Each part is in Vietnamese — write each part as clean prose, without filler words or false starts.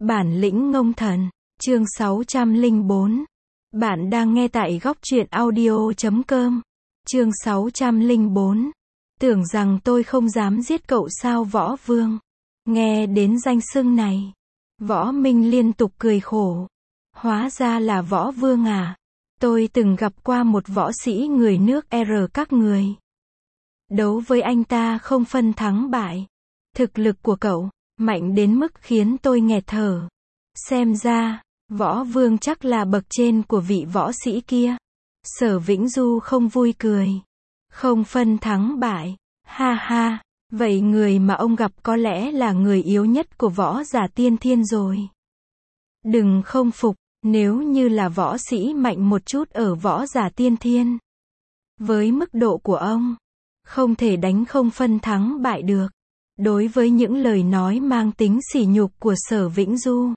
Bản lĩnh ngông thần, chương 604. Bạn đang nghe tại góc truyện audio.com. Chương 604. Tưởng rằng tôi không dám giết cậu sao Võ Vương. Nghe đến danh xưng này, Võ Minh liên tục cười khổ. Hóa ra là Võ Vương à. Tôi từng gặp qua một võ sĩ người nước R các người. Đấu với anh ta không phân thắng bại. Thực lực của cậu mạnh đến mức khiến tôi nghẹt thở. Xem ra, Võ Vương chắc là bậc trên của vị võ sĩ kia. Sở Vĩnh Du không vui cười. Không phân thắng bại. Ha ha, vậy người mà ông gặp có lẽ là người yếu nhất của võ giả tiên thiên rồi. Đừng không phục, nếu như là võ sĩ mạnh một chút ở võ giả tiên thiên. Với mức độ của ông, không thể đánh không phân thắng bại được. Đối với những lời nói mang tính sỉ nhục của Sở Vĩnh Du,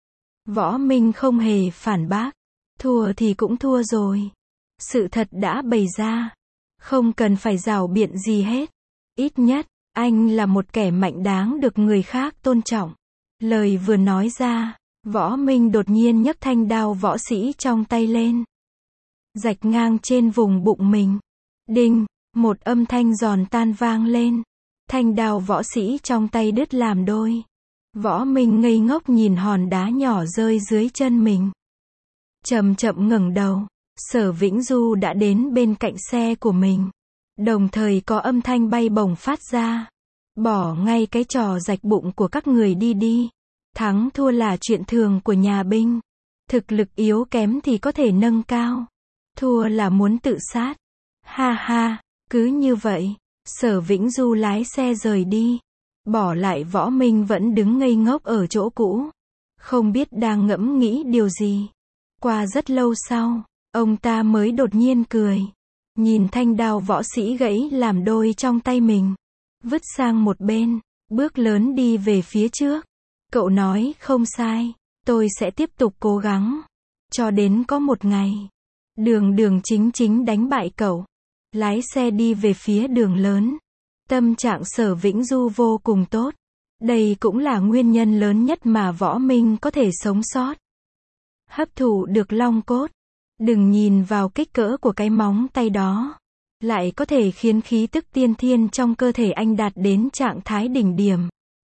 Võ Minh không hề phản bác. Thua thì cũng thua rồi. Sự thật đã bày ra. Không cần phải rảo biện gì hết. Ít nhất, anh là một kẻ mạnh đáng được người khác tôn trọng. Lời vừa nói ra, Võ Minh đột nhiên nhấc thanh đao võ sĩ trong tay lên. Rạch ngang trên vùng bụng mình. Đinh, một âm thanh giòn tan vang lên. Thanh đao võ sĩ trong tay đứt làm đôi. Võ Minh ngây ngốc nhìn hòn đá nhỏ rơi dưới chân mình. Chậm chậm ngẩng đầu, Sở Vĩnh Du đã đến bên cạnh xe của mình. Đồng thời có âm thanh bay bổng phát ra. Bỏ ngay cái trò rạch bụng của các người đi đi. Thắng thua là chuyện thường của nhà binh. Thực lực yếu kém thì có thể nâng cao. Thua là muốn tự sát. Ha ha, cứ như vậy. Sở Vĩnh Du lái xe rời đi. Bỏ lại Võ Minh vẫn đứng ngây ngốc ở chỗ cũ. Không biết đang ngẫm nghĩ điều gì. Qua rất lâu sau, ông ta mới đột nhiên cười. Nhìn thanh đao võ sĩ gãy làm đôi trong tay mình. Vứt sang một bên, bước lớn đi về phía trước. Cậu nói không sai, tôi sẽ tiếp tục cố gắng. Cho đến có một ngày, đường chính chính đánh bại cậu. Lái xe đi về phía đường lớn. Tâm trạng Sở Vĩnh Du vô cùng tốt. Đây cũng là nguyên nhân lớn nhất mà Võ Minh có thể sống sót. Hấp thụ được long cốt. Đừng nhìn vào kích cỡ của cái móng tay đó. Lại có thể khiến khí tức tiên thiên trong cơ thể anh đạt đến trạng thái đỉnh điểm.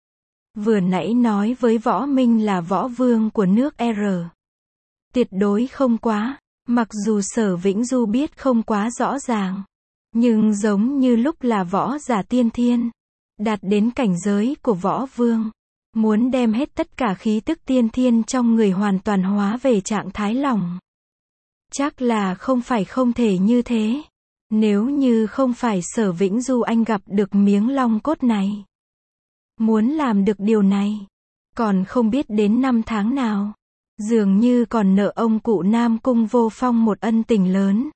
Vừa nãy nói với Võ Minh là Võ Vương của nước R. Tuyệt đối không quá. Mặc dù Sở Vĩnh Du biết không quá rõ ràng. Nhưng giống như lúc là võ giả tiên thiên. Đạt đến cảnh giới của Võ Vương. Muốn đem hết tất cả khí tức tiên thiên trong người hoàn toàn hóa về trạng thái lỏng. Chắc là không phải không thể như thế. Nếu như không phải Sở Vĩnh Du anh gặp được miếng long cốt này. Muốn làm được điều này. Còn không biết đến năm tháng nào. Dường như còn nợ ông cụ Nam Cung Vô Phong một ân tình lớn.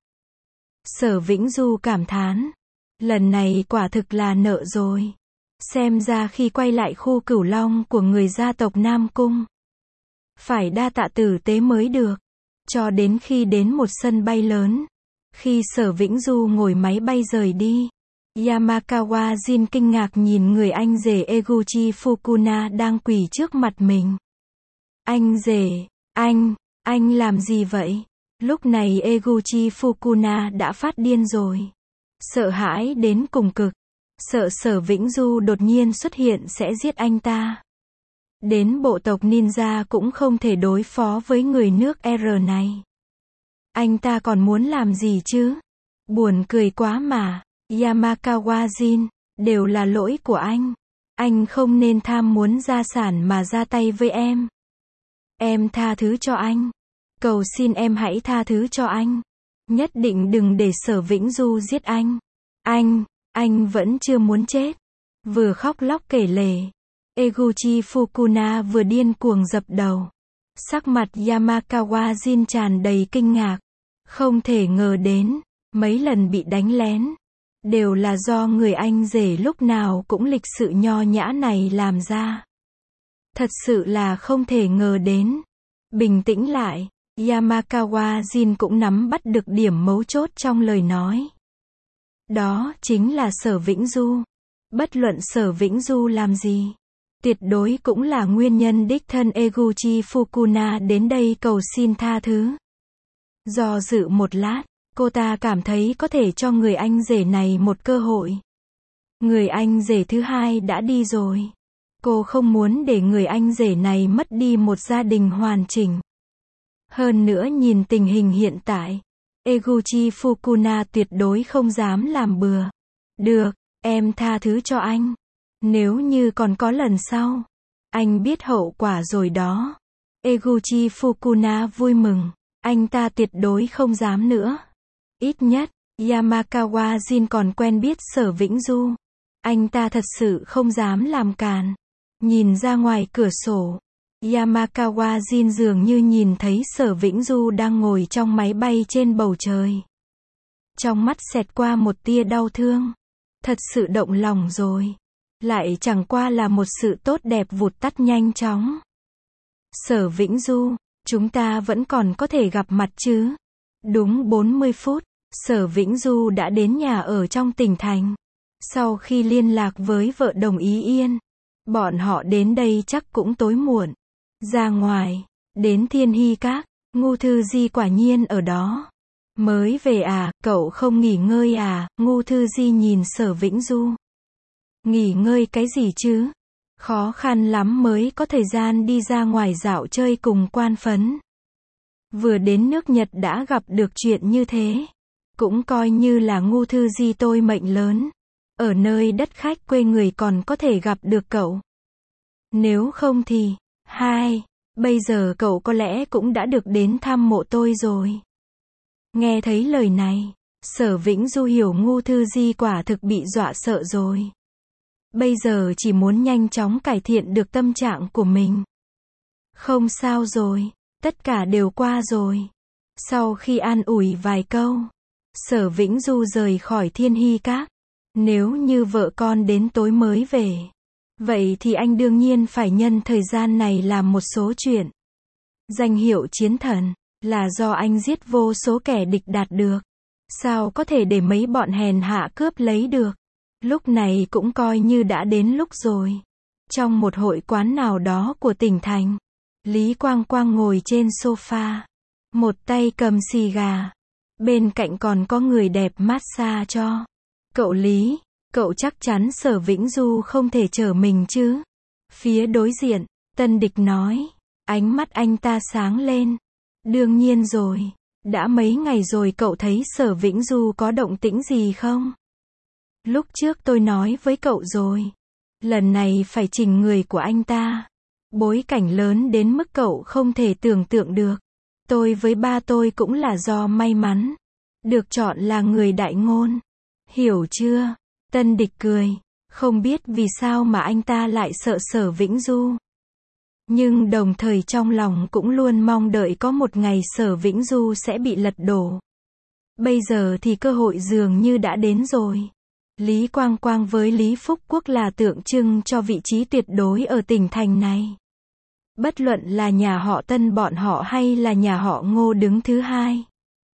Sở Vĩnh Du cảm thán. Lần này quả thực là nợ rồi. Xem ra khi quay lại khu Cửu Long của người gia tộc Nam Cung. Phải đa tạ tử tế mới được. Cho đến khi đến một sân bay lớn. Khi Sở Vĩnh Du ngồi máy bay rời đi. Yamakawa Jin kinh ngạc nhìn người anh rể Eguchi Fukuna đang quỳ trước mặt mình. Anh rể, anh làm gì vậy? Lúc này Eguchi Fukuna đã phát điên rồi. Sợ hãi đến cùng cực. Sợ Sở Vĩnh Du đột nhiên xuất hiện sẽ giết anh ta. Đến bộ tộc ninja cũng không thể đối phó với người nước R này. Anh ta còn muốn làm gì chứ? Buồn cười quá mà. Yamakawa Jin, đều là lỗi của anh. Anh không nên tham muốn gia sản mà ra tay với em. Em tha thứ cho anh. Cầu xin em hãy tha thứ cho anh. Nhất định đừng để Sở Vĩnh Du giết anh. Anh vẫn chưa muốn chết. Vừa khóc lóc kể lể. Eguchi Fukuna vừa điên cuồng dập đầu. Sắc mặt Yamakawa Jin tràn đầy kinh ngạc. Không thể ngờ đến, mấy lần bị đánh lén. Đều là do người anh rể lúc nào cũng lịch sự nho nhã này làm ra. Thật sự là không thể ngờ đến. Bình tĩnh lại. Yamakawa Jin cũng nắm bắt được điểm mấu chốt trong lời nói. Đó chính là Sở Vĩnh Du. Bất luận Sở Vĩnh Du làm gì, Tuyệt đối cũng là nguyên nhân đích thân Eguchi Fukuna đến đây cầu xin tha thứ. Do dự một lát, cô ta cảm thấy có thể cho người anh rể này một cơ hội. Người anh rể thứ hai đã đi rồi. Cô không muốn để người anh rể này mất đi một gia đình hoàn chỉnh. Hơn nữa nhìn tình hình hiện tại, Eguchi Fukuna tuyệt đối không dám làm bừa. Được, em tha thứ cho anh. Nếu như còn có lần sau, anh biết hậu quả rồi đó. Eguchi Fukuna vui mừng, anh ta tuyệt đối không dám nữa. Ít nhất, Yamakawa Jin còn quen biết Sở Vĩnh Du. Anh ta thật sự không dám làm càn. Nhìn ra ngoài cửa sổ, Yamakawa Jin dường như nhìn thấy Sở Vĩnh Du đang ngồi trong máy bay trên bầu trời. Trong mắt xẹt qua một tia đau thương. Thật sự động lòng rồi. Lại chẳng qua là một sự tốt đẹp vụt tắt nhanh chóng. Sở Vĩnh Du, chúng ta vẫn còn có thể gặp mặt chứ? Đúng 40 phút, Sở Vĩnh Du đã đến nhà ở trong tỉnh thành. Sau khi liên lạc với vợ Đồng Ý Yên, bọn họ đến đây chắc cũng tối muộn. Ra ngoài, đến Thiên Hy Các, Ngô Thư Di quả nhiên ở đó. Mới về à, cậu không nghỉ ngơi à? Ngô Thư Di nhìn Sở Vĩnh Du. Nghỉ ngơi cái gì chứ? Khó khăn lắm mới có thời gian đi ra ngoài dạo chơi cùng Quan Phấn. Vừa đến nước Nhật đã gặp được chuyện như thế. Cũng coi như là Ngô Thư Di tôi mệnh lớn. Ở nơi đất khách quê người còn có thể gặp được cậu. Nếu không thì, bây giờ cậu có lẽ cũng đã được đến thăm mộ tôi rồi. Nghe thấy lời này, Sở Vĩnh Du hiểu Ngô Thư Di quả thực bị dọa sợ rồi. Bây giờ chỉ muốn nhanh chóng cải thiện được tâm trạng của mình. Không sao rồi, tất cả đều qua rồi. Sau khi an ủi vài câu, Sở Vĩnh Du rời khỏi Thiên Hy Các. Nếu như vợ con đến tối mới về, vậy thì anh đương nhiên phải nhân thời gian này làm một số chuyện. Danh hiệu chiến thần là do anh giết vô số kẻ địch đạt được. Sao có thể để mấy bọn hèn hạ cướp lấy được? Lúc này cũng coi như đã đến lúc rồi. Trong một hội quán nào đó của tỉnh thành, Lý Quang Quang ngồi trên sofa, một tay cầm xì gà. Bên cạnh còn có người đẹp massage cho. Cậu Lý, cậu chắc chắn Sở Vĩnh Du không thể chở mình chứ? Phía đối diện, Tân Địch nói. Ánh mắt anh ta sáng lên. Đương nhiên rồi. Đã mấy ngày rồi cậu thấy Sở Vĩnh Du có động tĩnh gì không? Lúc trước tôi nói với cậu rồi. Lần này phải chỉnh người của anh ta. Bối cảnh lớn đến mức cậu không thể tưởng tượng được. Tôi với ba tôi cũng là do may mắn. Được chọn là người đại ngôn. Hiểu chưa? Tân Địch cười. Không biết vì sao mà anh ta lại sợ Sở Vĩnh Du. Nhưng đồng thời trong lòng cũng luôn mong đợi có một ngày Sở Vĩnh Du sẽ bị lật đổ. Bây giờ thì cơ hội dường như đã đến rồi. Lý Quang Quang với Lý Phúc Quốc là tượng trưng cho vị trí tuyệt đối ở tỉnh thành này. Bất luận là nhà họ Tân bọn họ hay là nhà họ Ngô đứng thứ hai.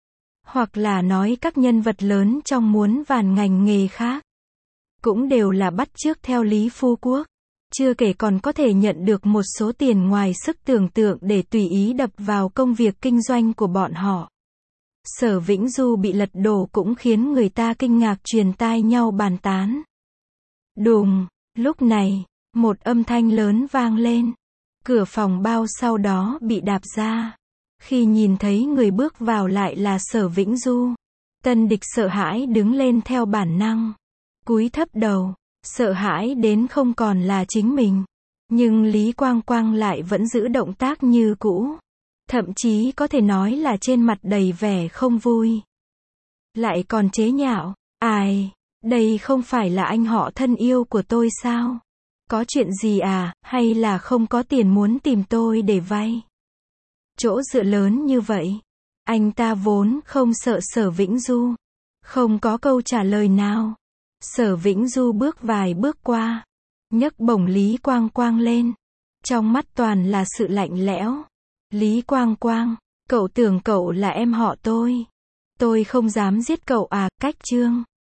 Hoặc là nói các nhân vật lớn trong muôn vàn ngành nghề khác. Cũng đều là bắt chước theo Lý Phú Quốc. Chưa kể còn có thể nhận được một số tiền ngoài sức tưởng tượng để tùy ý đập vào công việc kinh doanh của bọn họ. Sở Vĩnh Du bị lật đổ cũng khiến người ta kinh ngạc truyền tai nhau bàn tán. Đùng, lúc này, một âm thanh lớn vang lên. Cửa phòng bao sau đó bị đạp ra. Khi nhìn thấy người bước vào lại là Sở Vĩnh Du, Tân Địch sợ hãi đứng lên theo bản năng. Cúi thấp đầu, sợ hãi đến không còn là chính mình. Nhưng Lý Quang Quang lại vẫn giữ động tác như cũ. Thậm chí có thể nói là trên mặt đầy vẻ không vui. Lại còn chế nhạo. Ai, đây không phải là anh họ thân yêu của tôi sao? Có chuyện gì à, hay là không có tiền muốn tìm tôi để vay? Chỗ dựa lớn như vậy. Anh ta vốn không sợ Sở Vĩnh Du. Không có câu trả lời nào. Sở Vĩnh Du bước vài bước qua. Nhấc bổng Lý Quang Quang lên. Trong mắt toàn là sự lạnh lẽo. Lý Quang Quang, cậu tưởng cậu là em họ tôi. Tôi không dám giết cậu à, cách chương.